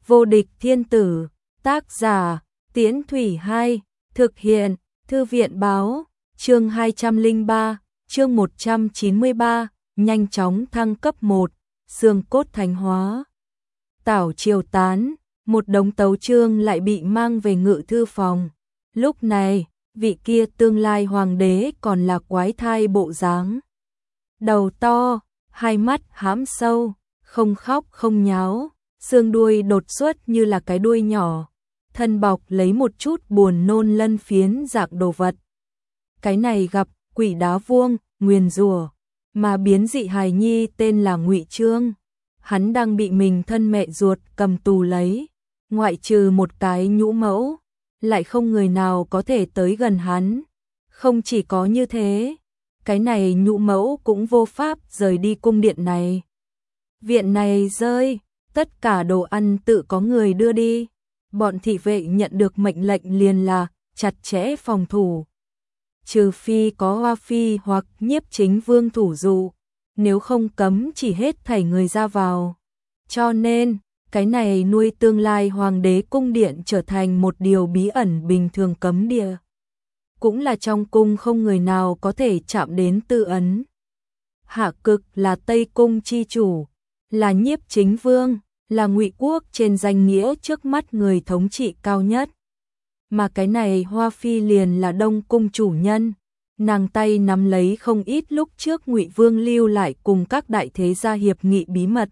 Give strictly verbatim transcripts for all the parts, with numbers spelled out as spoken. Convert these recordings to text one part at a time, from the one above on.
Vô địch thiên tử, tác giả, Tiễn Thủy Hai, thực hiện, Thư viện báo, chương hai trăm lẻ ba, chương một trăm chín mươi ba, nhanh chóng thăng cấp một, xương cốt thánh hóa. Tảo triều tán, một đống tấu chương lại bị mang về ngự thư phòng. Lúc này, vị kia tương lai hoàng đế còn là quái thai bộ dáng. Đầu to, hai mắt hãm sâu, không khóc không nháo, xương đuôi đột xuất như là cái đuôi nhỏ, thân bọc lấy một chút buồn nôn lân phiến dạng đồ vật. Cái này gặp quỷ đá vuông, nguyền rủa, mà biến dị hài nhi tên là Ngụy Trương. Hắn đang bị mình thân mẹ ruột cầm tù lấy, ngoại trừ một cái nhũ mẫu, lại không người nào có thể tới gần hắn. Không chỉ có như thế, cái này nhũ mẫu cũng vô pháp rời đi cung điện này. Viện này rơi, tất cả đồ ăn tự có người đưa đi. Bọn thị vệ nhận được mệnh lệnh liền là chặt chẽ phòng thủ. Trừ phi có Hoa Phi hoặc Nhiếp Chính Vương thủ dụ, nếu không cấm chỉ hết thảy người ra vào. Cho nên, cái này nuôi tương lai hoàng đế cung điện trở thành một điều bí ẩn bình thường cấm địa. Cũng là trong cung không người nào có thể chạm đến tư ấn. Hạ Cực là Tây Cung chi chủ, là Nhiếp Chính Vương, là Ngụy quốc trên danh nghĩa trước mắt người thống trị cao nhất. Mà cái này Hoa Phi liền là Đông Cung chủ nhân, nàng tay nắm lấy không ít lúc trước Ngụy Vương lưu lại cùng các đại thế gia hiệp nghị bí mật.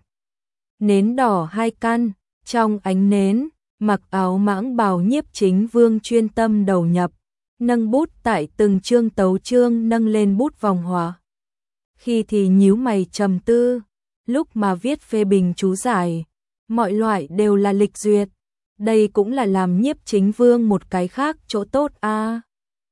Nến đỏ hai căn, trong ánh nến, mặc áo mãng bào Nhiếp Chính Vương chuyên tâm đầu nhập, nâng bút tại từng chương tấu chương nâng lên bút vòng hòa. Khi thì nhíu mày trầm tư, lúc mà viết phê bình chú giải, mọi loại đều là lịch duyệt. Đây cũng là làm Nhiếp Chính Vương một cái khác chỗ tốt a. À.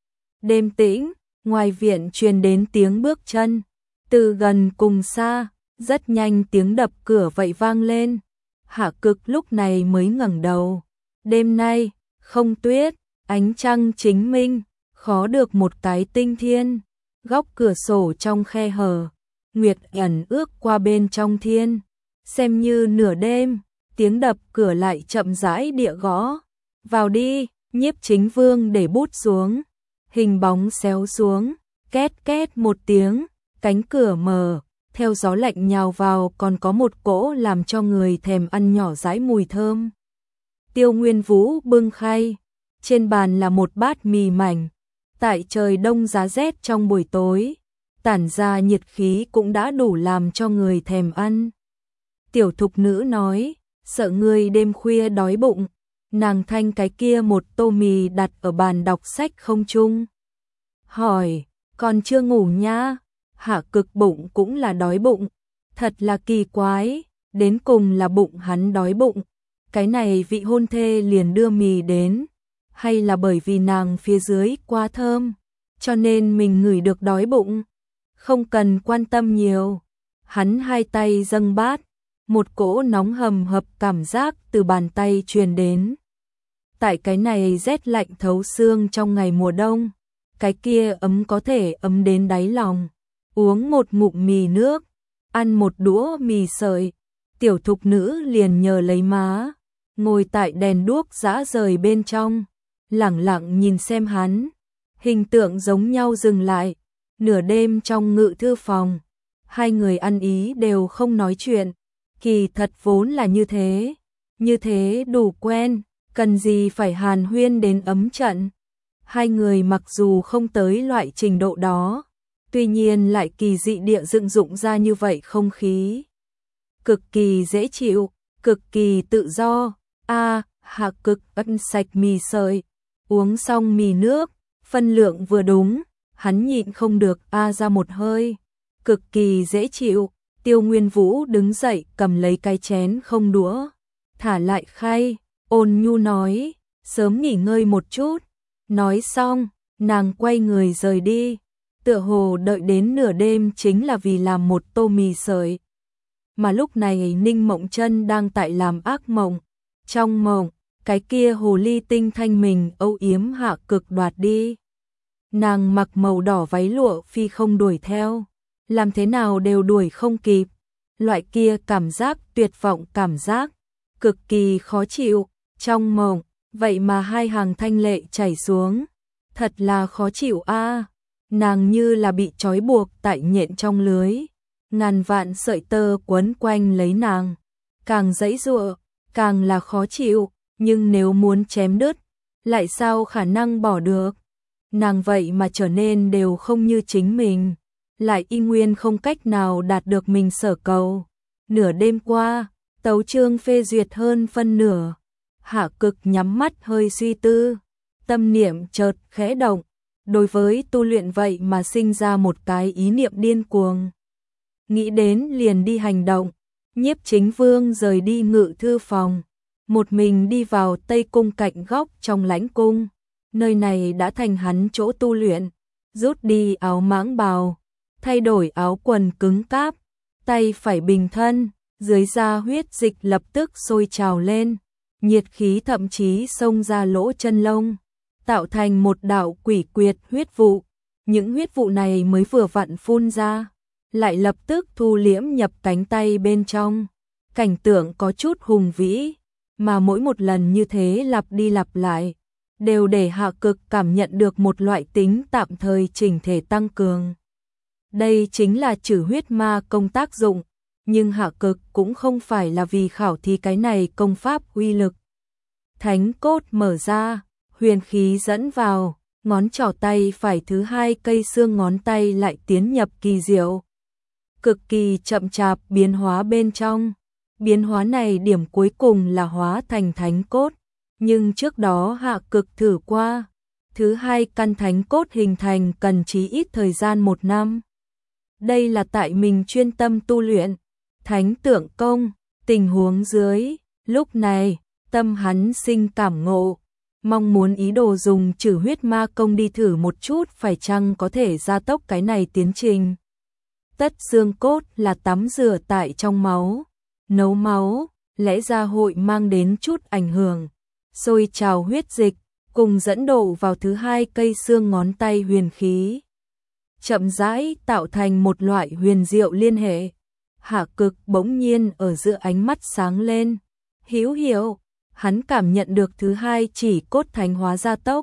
Đêm tĩnh, ngoài viện truyền đến tiếng bước chân, từ gần cùng xa, rất nhanh tiếng đập cửa vậy vang lên. Hạ Cực lúc này mới ngẩng đầu. Đêm nay, không tuyết, ánh trăng chính minh, khó được một cái tinh thiên. Góc cửa sổ trong khe hở, nguyệt ẩn ước qua bên trong thiên, xem như nửa đêm. Tiếng đập cửa lại chậm rãi địa gõ. Vào đi, Nhiếp Chính Vương để bút xuống. Hình bóng xéo xuống, két két một tiếng, cánh cửa mở, theo gió lạnh nhào vào còn có một cỗ làm cho người thèm ăn nhỏ dãi mùi thơm. Tiêu Nguyên Vũ bưng khay, trên bàn là một bát mì mảnh. Tại trời đông giá rét trong buổi tối, tản ra nhiệt khí cũng đã đủ làm cho người thèm ăn. Tiểu thục nữ nói, sợ ngươi đêm khuya đói bụng, nàng thanh cái kia một tô mì đặt ở bàn đọc sách không trung. Hỏi, còn chưa ngủ nha? Hạ Cực bụng cũng là đói bụng, thật là kỳ quái, đến cùng là bụng hắn đói bụng, cái này vị hôn thê liền đưa mì đến, hay là bởi vì nàng phía dưới quá thơm, cho nên mình ngửi được đói bụng, không cần quan tâm nhiều. Hắn hai tay dâng bát, một cỗ nóng hầm hập cảm giác từ bàn tay truyền đến. Tại cái này rét lạnh thấu xương trong ngày mùa đông, cái kia ấm có thể ấm đến đáy lòng. Uống một ngụm mì nước, ăn một đũa mì sợi, tiểu thục nữ liền nhờ lấy má, ngồi tại đèn đuốc rã rời bên trong, lẳng lặng nhìn xem hắn. Hình tượng giống nhau dừng lại, nửa đêm trong ngự thư phòng, hai người ăn ý đều không nói chuyện. Kỳ thật vốn là như thế, như thế đủ quen, cần gì phải hàn huyên đến ấm trận. Hai người mặc dù không tới loại trình độ đó, tuy nhiên lại kỳ dị địa dựng dụng ra như vậy không khí. Cực kỳ dễ chịu, cực kỳ tự do. A, à, Hạ Cực ăn sạch mì sợi, uống xong mì nước, phân lượng vừa đúng, hắn nhịn không được a à ra một hơi. Cực kỳ dễ chịu. Tiêu Nguyên Vũ đứng dậy cầm lấy cái chén không đũa, thả lại khay, ôn nhu nói, sớm nghỉ ngơi một chút. Nói xong, nàng quay người rời đi, tựa hồ đợi đến nửa đêm chính là vì làm một tô mì sợi. Mà lúc này Ninh Mộng Chân đang tại làm ác mộng, trong mộng, cái kia hồ ly tinh thanh mình âu yếm Hạ Cực đoạt đi. Nàng mặc màu đỏ váy lụa phi không đuổi theo, làm thế nào đều đuổi không kịp, loại kia cảm giác tuyệt vọng cảm giác, cực kỳ khó chịu, trong mộng, vậy mà hai hàng thanh lệ chảy xuống. Thật là khó chịu a. Nàng như là bị trói buộc tại nhện trong lưới, ngàn vạn sợi tơ quấn quanh lấy nàng, càng giãy giụa, càng là khó chịu, nhưng nếu muốn chém đứt, lại sao khả năng bỏ được. Nàng vậy mà trở nên đều không như chính mình, lại y nguyên không cách nào đạt được mình sở cầu. Nửa đêm qua, tấu chương phê duyệt hơn phân nửa. Hạ Cực nhắm mắt hơi suy tư, tâm niệm chợt khẽ động, đối với tu luyện vậy mà sinh ra một cái ý niệm điên cuồng. Nghĩ đến liền đi hành động. Nhiếp Chính Vương rời đi ngự thư phòng, một mình đi vào Tây Cung cạnh góc trong lãnh cung. Nơi này đã thành hắn chỗ tu luyện, rút đi áo mãng bào, thay đổi áo quần cứng cáp, tay phải bình thân, dưới da huyết dịch lập tức sôi trào lên, nhiệt khí thậm chí xông ra lỗ chân lông, tạo thành một đạo quỷ quyệt huyết vụ. Những huyết vụ này mới vừa vặn phun ra, lại lập tức thu liễm nhập cánh tay bên trong. Cảnh tượng có chút hùng vĩ, mà mỗi một lần như thế lặp đi lặp lại, đều để Hạ Cực cảm nhận được một loại tính tạm thời chỉnh thể tăng cường. Đây chính là trừ huyết ma công tác dụng, nhưng Hạ Cực cũng không phải là vì khảo thí cái này công pháp uy lực. Thánh cốt mở ra, huyền khí dẫn vào, ngón trỏ tay phải thứ hai cây xương ngón tay lại tiến nhập kỳ diệu. Cực kỳ chậm chạp biến hóa bên trong. Biến hóa này điểm cuối cùng là hóa thành thánh cốt, nhưng trước đó Hạ Cực thử qua, thứ hai căn thánh cốt hình thành cần chí ít thời gian một năm. Đây là tại mình chuyên tâm tu luyện thánh tượng công, tình huống dưới, lúc này, tâm hắn sinh cảm ngộ, mong muốn ý đồ dùng trừ huyết ma công đi thử một chút phải chăng có thể gia tốc cái này tiến trình. Tất xương cốt là tắm rửa tại trong máu, nấu máu, lẽ ra hội mang đến chút ảnh hưởng, sôi trào huyết dịch, cùng dẫn độ vào thứ hai cây xương ngón tay huyền khí. Chậm rãi tạo thành một loại huyền diệu liên hệ. Hạ Cực bỗng nhiên ở giữa ánh mắt sáng lên, hữu hiệu, hắn cảm nhận được thứ hai chỉ cốt thánh hóa gia tốc.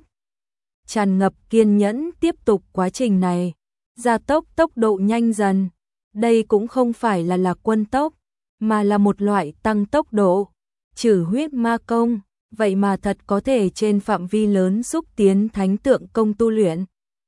Tràn ngập kiên nhẫn tiếp tục quá trình này, gia tốc tốc độ nhanh dần, đây cũng không phải là là quân tốc, mà là một loại tăng tốc độ. Trừ huyết ma công, vậy mà thật có thể trên phạm vi lớn xúc tiến thánh tượng công tu luyện.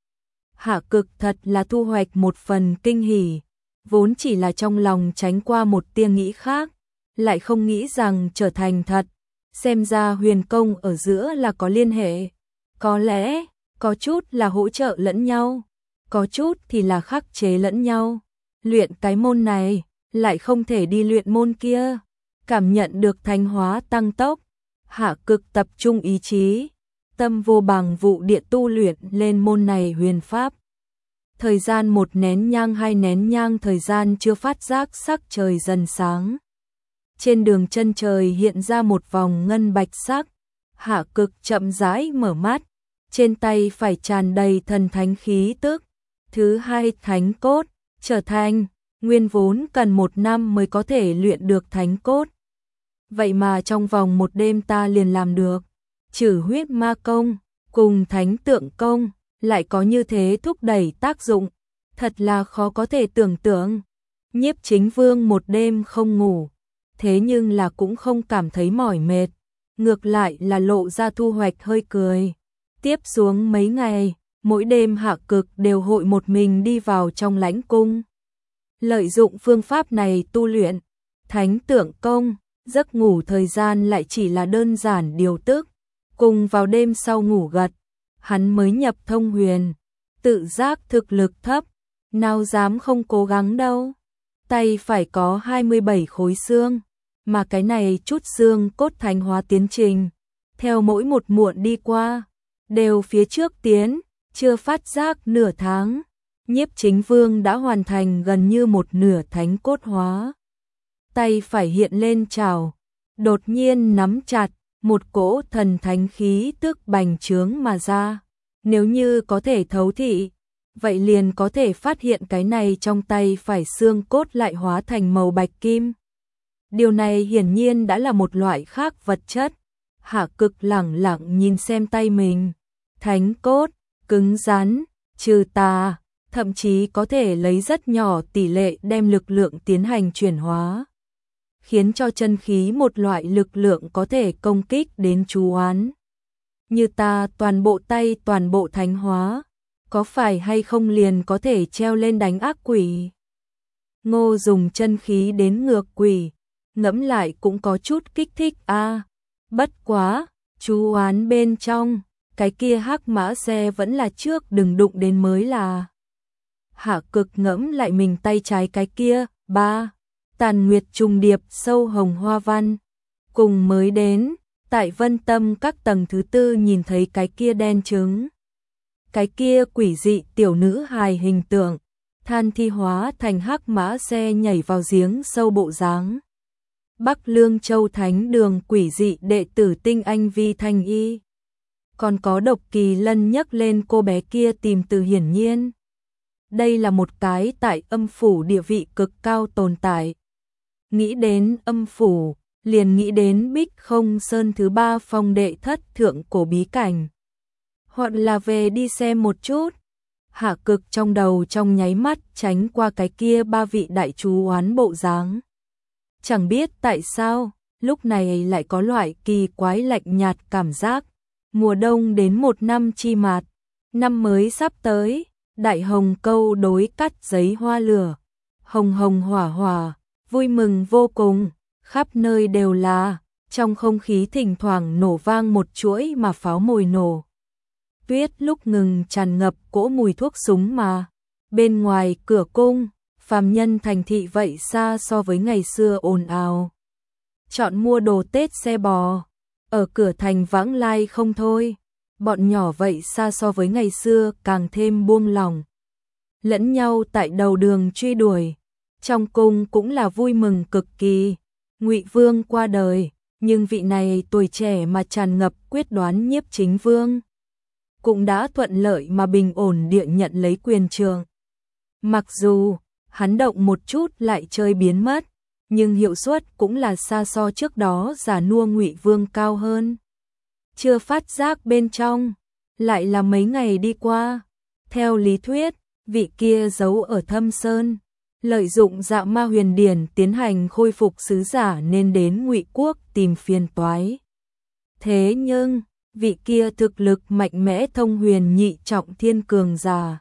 Hạ Cực thật là thu hoạch một phần kinh hỉ, vốn chỉ là trong lòng tránh qua một tia nghĩ khác, lại không nghĩ rằng trở thành thật. Xem ra huyền công ở giữa là có liên hệ, có lẽ có chút là hỗ trợ lẫn nhau, có chút thì là khắc chế lẫn nhau. Luyện cái môn này, lại không thể đi luyện môn kia. Cảm nhận được thanh hóa tăng tốc, Hạ Cực tập trung ý chí, tâm vô bằng vụ địa tu luyện lên môn này huyền pháp. Thời gian một nén nhang hai nén nhang thời gian chưa phát giác sắc trời dần sáng. Trên đường chân trời hiện ra một vòng ngân bạch sắc. Hạ Cực chậm rãi mở mắt, trên tay phải tràn đầy thần thánh khí tức. Thứ hai thánh cốt, trở thành, nguyên vốn cần một năm mới có thể luyện được thánh cốt. Vậy mà trong vòng một đêm ta liền làm được. Trừ huyết ma công, cùng thánh tượng công, lại có như thế thúc đẩy tác dụng. Thật là khó có thể tưởng tượng. Nhiếp Chính Vương một đêm không ngủ, thế nhưng là cũng không cảm thấy mỏi mệt, ngược lại là lộ ra thu hoạch hơi cười. Tiếp xuống mấy ngày, mỗi đêm Hạ Cực đều hội một mình đi vào trong lãnh cung. Lợi dụng phương pháp này tu luyện thánh tượng công, giấc ngủ thời gian lại chỉ là đơn giản điều tức, cùng vào đêm sau ngủ gật, hắn mới nhập thông huyền, tự giác thực lực thấp, nào dám không cố gắng đâu. Tay phải có hai mươi bảy khối xương, mà cái này chút xương cốt thánh hóa tiến trình, theo mỗi một muộn đi qua, đều phía trước tiến, chưa phát giác nửa tháng, Nhiếp Chính Vương đã hoàn thành gần như một nửa thánh cốt hóa. Tay phải hiện lên trào, đột nhiên nắm chặt, một cỗ thần thánh khí tức bành trướng mà ra. Nếu như có thể thấu thị, vậy liền có thể phát hiện cái này trong tay phải xương cốt lại hóa thành màu bạch kim. Điều này hiển nhiên đã là một loại khác vật chất. Hạ Cực lẳng lặng nhìn xem tay mình, thánh cốt, cứng rắn, trừ tà, thậm chí có thể lấy rất nhỏ tỷ lệ đem lực lượng tiến hành chuyển hóa, khiến cho chân khí một loại lực lượng có thể công kích đến chú oán. Như ta toàn bộ tay toàn bộ thánh hóa, có phải hay không liền có thể treo lên đánh ác quỷ? Ngô dùng chân khí đến ngược quỷ, ngẫm lại cũng có chút kích thích a. À, bất quá, chú oán bên trong, cái kia hắc mã xe vẫn là trước đừng đụng đến mới là. Hạ Cực ngẫm lại mình tay trái cái kia, ba, tàn nguyệt trùng điệp sâu hồng hoa văn, cùng mới đến, tại Vân Tâm các tầng thứ tư nhìn thấy cái kia đen trứng. Cái kia quỷ dị tiểu nữ hài hình tượng, than thi hóa thành hắc mã xe nhảy vào giếng sâu bộ dáng. Bắc Lương Châu Thánh Đường quỷ dị đệ tử tinh anh Vi Thanh Y. Còn có Độc Kỳ Lân nhấc lên cô bé kia tìm Từ Hiển Nhiên. Đây là một cái tại âm phủ địa vị cực cao tồn tại. Nghĩ đến âm phủ, liền nghĩ đến Bích Không Sơn thứ ba phong đệ thất thượng cổ bí cảnh. Hoặc là về đi xem một chút. Hạ Cực trong đầu trong nháy mắt tránh qua cái kia ba vị đại chú oán bộ dáng. Chẳng biết tại sao, lúc này lại có loại kỳ quái lạnh nhạt cảm giác. Mùa đông đến một năm chi mạt, năm mới sắp tới, đại hồng câu đối cắt giấy hoa lửa, hồng hồng hỏa hỏa, vui mừng vô cùng, khắp nơi đều là, trong không khí thỉnh thoảng nổ vang một chuỗi mà pháo mồi nổ. Tuyết lúc ngừng tràn ngập cỗ mùi thuốc súng mà, bên ngoài cửa cung, phàm nhân thành thị vậy xa so với ngày xưa ồn ào. Chọn mua đồ Tết xe bò, ở cửa thành vãng lai không thôi, bọn nhỏ vậy xa so với ngày xưa càng thêm buông lỏng. Lẫn nhau tại đầu đường truy đuổi, trong cung cũng là vui mừng cực kỳ. Ngụy Vương qua đời, nhưng vị này tuổi trẻ mà tràn ngập quyết đoán Nhiếp Chính Vương cũng đã thuận lợi mà bình ổn địa nhận lấy quyền trường. Mặc dù hắn động một chút lại chơi biến mất, nhưng hiệu suất cũng là xa so trước đó già nua Ngụy Vương cao hơn. Chưa phát giác bên trong, lại là mấy ngày đi qua. Theo lý thuyết, vị kia giấu ở Thâm Sơn, lợi dụng Dạ Ma Huyền Điển tiến hành khôi phục sứ giả nên đến Ngụy Quốc tìm phiền toái. Thế nhưng, vị kia thực lực mạnh mẽ thông huyền nhị trọng thiên cường giả.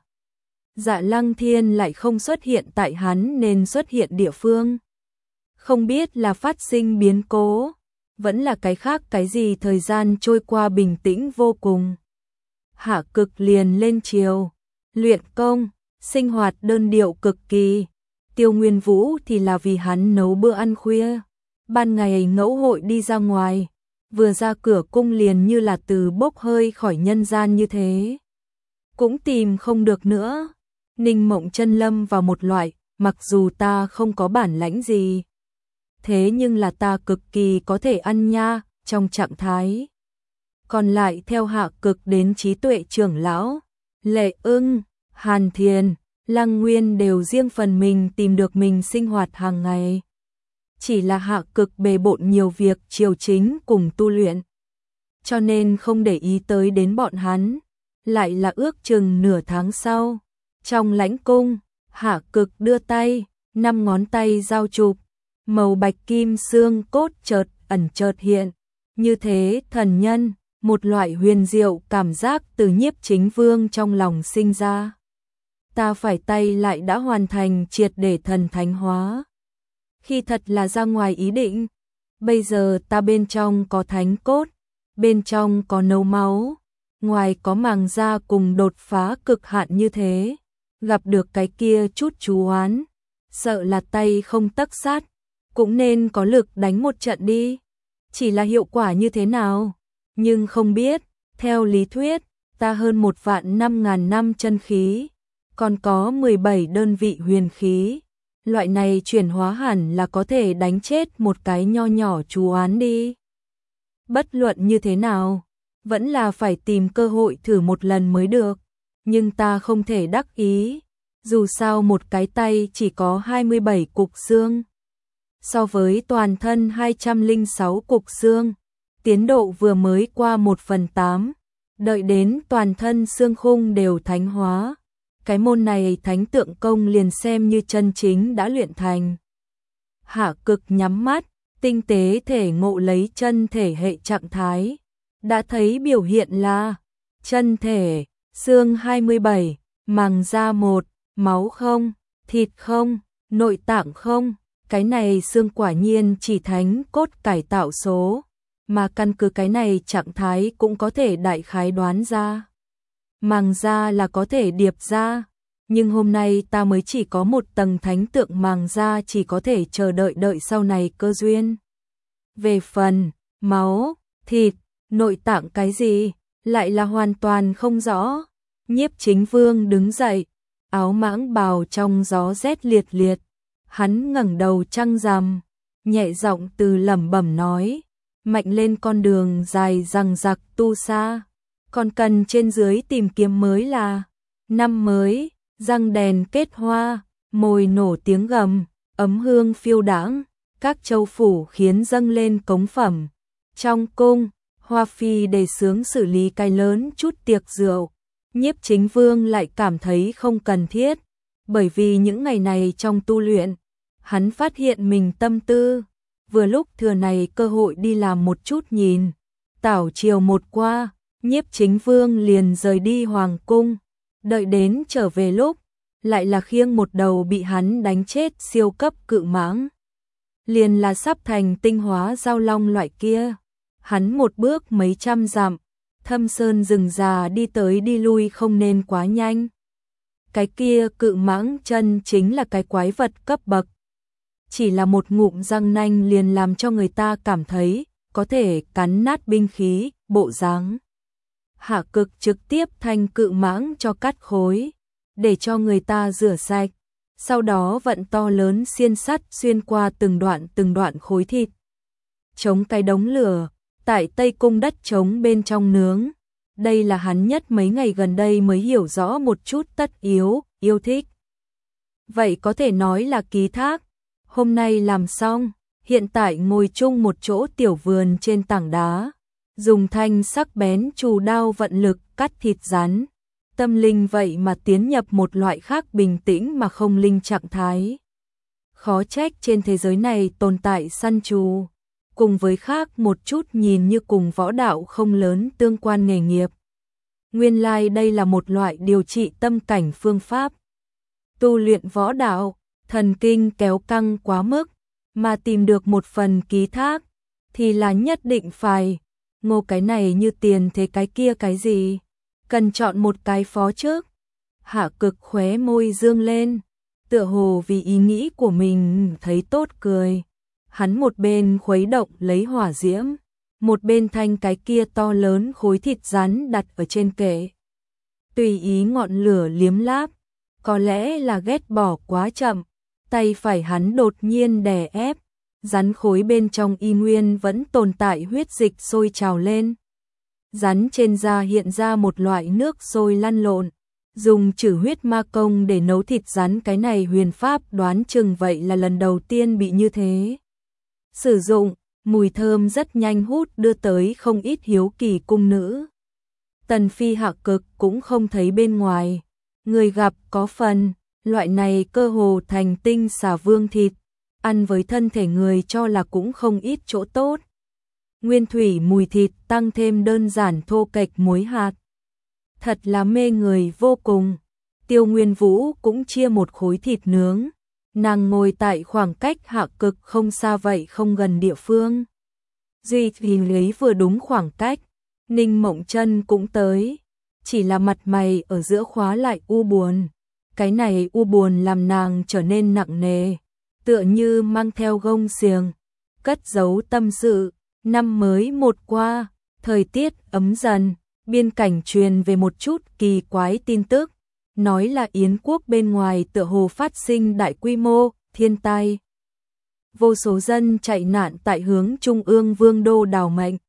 Dạ Lăng Thiên lại không xuất hiện tại hắn nên xuất hiện địa phương. Không biết là phát sinh biến cố, vẫn là cái khác cái gì. Thời gian trôi qua bình tĩnh vô cùng. Hạ Cực liền lên triều, luyện công, sinh hoạt đơn điệu cực kỳ. Tiêu Nguyên Vũ thì là vì hắn nấu bữa ăn khuya, ban ngày ngẫu hội đi ra ngoài, vừa ra cửa cung liền như là từ bốc hơi khỏi nhân gian như thế. Cũng tìm không được nữa. Ninh Mộng Chân lâm vào một loại, mặc dù ta không có bản lãnh gì, thế nhưng là ta cực kỳ có thể ăn nha, trong trạng thái. Còn lại theo Hạ Cực đến trí tuệ trưởng lão, Lệ Ưng, Hàn Thiền, Lăng Nguyên đều riêng phần mình tìm được mình sinh hoạt hàng ngày. Chỉ là Hạ Cực bề bộn nhiều việc triều chính cùng tu luyện, cho nên không để ý tới đến bọn hắn. Lại là ước chừng nửa tháng sau, trong lãnh cung, Hạ Cực đưa tay, năm ngón tay giao chụp, màu bạch kim xương cốt chợt ẩn chợt hiện, như thế thần nhân, một loại huyền diệu cảm giác từ Nhiếp Chính Vương trong lòng sinh ra. Ta phải tay lại đã hoàn thành triệt để thần thánh hóa. Khi thật là ra ngoài ý định, bây giờ ta bên trong có thánh cốt, bên trong có nấu máu, ngoài có màng da cùng đột phá cực hạn như thế, gặp được cái kia chút chú oán, sợ là tay không tấc sát, cũng nên có lực đánh một trận đi. Chỉ là hiệu quả như thế nào, nhưng không biết. Theo lý thuyết, ta hơn một vạn năm ngàn năm chân khí, còn có mười bảy đơn vị huyền khí, loại này chuyển hóa hẳn là có thể đánh chết một cái nho nhỏ chú oán đi. Bất luận như thế nào, vẫn là phải tìm cơ hội thử một lần mới được, nhưng ta không thể đắc ý, dù sao một cái tay chỉ có hai mươi bảy cục xương. so với toàn thân hai trăm lẻ sáu cục xương, tiến độ vừa mới qua một phần tám, đợi đến toàn thân xương khung đều thánh hóa. Cái môn này thánh tượng công liền xem như chân chính đã luyện thành. Hạ Cực nhắm mắt, tinh tế thể ngộ lấy chân thể hệ trạng thái. Đã thấy biểu hiện là chân thể, xương hai mươi bảy, màng da một, máu không, thịt không, nội tạng không. Cái này xương quả nhiên chỉ thánh cốt cải tạo số, mà căn cứ cái này trạng thái cũng có thể đại khái đoán ra. Màng da là có thể điệp ra, nhưng hôm nay ta mới chỉ có một tầng thánh tượng màng da, chỉ có thể chờ đợi đợi sau này cơ duyên. Về phần máu, thịt, nội tạng cái gì, lại là hoàn toàn không rõ. Nhiếp Chính Vương đứng dậy, áo mãng bào trong gió rét liệt liệt, hắn ngẩng đầu trăng rằm, nhẹ giọng từ lẩm bẩm nói, mạnh lên con đường dài rằng rặc tu xa, còn cần trên dưới tìm kiếm mới là năm mới. Răng đèn kết hoa, mồi nổ tiếng gầm, ấm hương phiêu đãng, các châu phủ khiến dâng lên cống phẩm. Trong cung, Hoa Phi đề xướng xử lý cái lớn chút tiệc rượu, Nhiếp Chính Vương lại cảm thấy không cần thiết, bởi vì những ngày này trong tu luyện, hắn phát hiện mình tâm tư, vừa lúc thừa này cơ hội đi làm một chút nhìn. Tảo chiều một qua, Nhiếp Chính Vương liền rời đi hoàng cung. Đợi đến trở về lúc, lại là khiêng một đầu bị hắn đánh chết siêu cấp cự mãng. Liền là sắp thành tinh hóa giao long loại kia. Hắn một bước mấy trăm dặm, thâm sơn rừng già đi tới đi lui không nên quá nhanh. Cái kia cự mãng chân chính là cái quái vật cấp bậc. Chỉ là một ngụm răng nanh liền làm cho người ta cảm thấy có thể cắn nát binh khí, bộ dáng. Hạ Cực trực tiếp thanh cự mãng cho cắt khối, để cho người ta rửa sạch, sau đó vận to lớn xiên sắt xuyên qua từng đoạn từng đoạn khối thịt. Chống cái đống lửa, tại Tây Cung đất trống bên trong nướng. Đây là hắn nhất mấy ngày gần đây mới hiểu rõ một chút tất yếu, yêu thích. Vậy có thể nói là ký thác. Hôm nay làm xong, hiện tại ngồi chung một chỗ tiểu vườn trên tảng đá. Dùng thanh sắc bén chù đao vận lực cắt thịt rắn, tâm linh vậy mà tiến nhập một loại khác bình tĩnh mà không linh trạng thái. Khó trách trên thế giới này tồn tại săn trù, cùng với khác một chút nhìn như cùng võ đạo không lớn tương quan nghề nghiệp. Nguyên lai like đây là một loại điều trị tâm cảnh phương pháp. Tu luyện võ đạo, thần kinh kéo căng quá mức, mà tìm được một phần ký thác, thì là nhất định phải. Ngô cái này như tiền thế cái kia cái gì, cần chọn một cái phó trước. Hạ Cực khóe môi dương lên, tựa hồ vì ý nghĩ của mình thấy tốt cười. Hắn một bên khuấy động lấy hỏa diễm, một bên thanh cái kia to lớn khối thịt rắn đặt ở trên kệ. Tùy ý ngọn lửa liếm láp, có lẽ là ghét bỏ quá chậm, tay phải hắn đột nhiên đè ép. Rắn khối bên trong y nguyên vẫn tồn tại huyết dịch sôi trào lên. Rắn trên da hiện ra một loại nước sôi lăn lộn, dùng trừ huyết ma công để nấu thịt rắn, cái này huyền pháp đoán chừng vậy là lần đầu tiên bị như thế sử dụng, mùi thơm rất nhanh hút đưa tới không ít hiếu kỳ cung nữ. Tần Phi Hạ Cực cũng không thấy bên ngoài, người gặp có phần, loại này cơ hồ thành tinh xà vương thịt. Ăn với thân thể người cho là cũng không ít chỗ tốt. Nguyên thủy mùi thịt tăng thêm đơn giản thô kệch muối hạt. Thật là mê người vô cùng. Tiêu Nguyên Vũ cũng chia một khối thịt nướng. Nàng ngồi tại khoảng cách Hạ Cực không xa vậy không gần địa phương. Duy thì lấy vừa đúng khoảng cách. Ninh Mộng Chân cũng tới. Chỉ là mặt mày ở giữa khóa lại u buồn. Cái này u buồn làm nàng trở nên nặng nề. Tựa như mang theo gông xiềng, cất giấu tâm sự. Năm mới một qua, thời tiết ấm dần, biên cảnh truyền về một chút kỳ quái tin tức, nói là Yến quốc bên ngoài tựa hồ phát sinh đại quy mô thiên tai. Vô số dân chạy nạn tại hướng trung ương vương đô đào mệnh.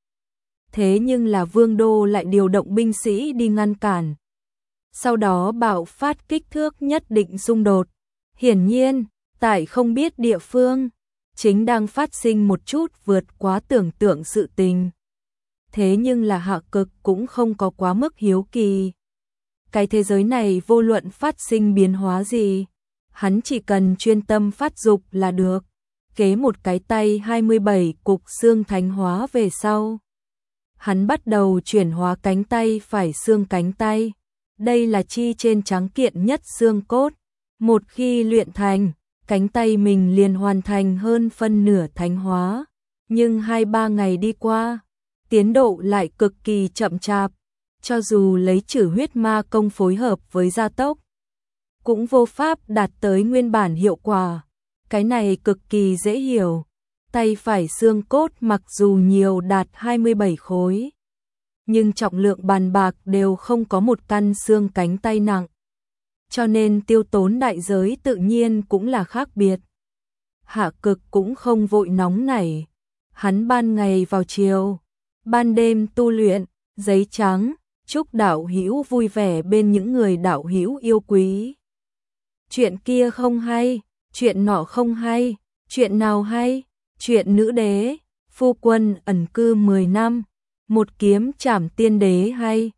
Thế nhưng là vương đô lại điều động binh sĩ đi ngăn cản. Sau đó bạo phát kích thước nhất định xung đột. Hiển nhiên, tại không biết địa phương, chính đang phát sinh một chút vượt quá tưởng tượng sự tình. Thế nhưng là Hạ Cực cũng không có quá mức hiếu kỳ. Cái thế giới này vô luận phát sinh biến hóa gì, hắn chỉ cần chuyên tâm phát dục là được. Kế một cái tay hai mươi bảy cục xương thánh hóa về sau, hắn bắt đầu chuyển hóa cánh tay phải xương cánh tay. Đây là chi trên trắng kiện nhất xương cốt. Một khi luyện thành, cánh tay mình liền hoàn thành hơn phân nửa thánh hóa. Nhưng hai ba ngày đi qua, tiến độ lại cực kỳ chậm chạp. Cho dù lấy trừ huyết ma công phối hợp với gia tốc, cũng vô pháp đạt tới nguyên bản hiệu quả. Cái này cực kỳ dễ hiểu. Tay phải xương cốt mặc dù nhiều đạt hai mươi bảy khối, nhưng trọng lượng bàn bạc đều không có một căn xương cánh tay nặng. Cho nên tiêu tốn đại giới tự nhiên cũng là khác biệt. Hạ Cực cũng không vội nóng nảy. Hắn ban ngày vào chiều, ban đêm tu luyện, giấy trắng, chúc đạo hữu vui vẻ bên những người đạo hữu yêu quý. Chuyện kia không hay, chuyện nọ không hay, chuyện nào hay? Chuyện nữ đế, phu quân ẩn cư mười năm, một kiếm trảm tiên đế hay,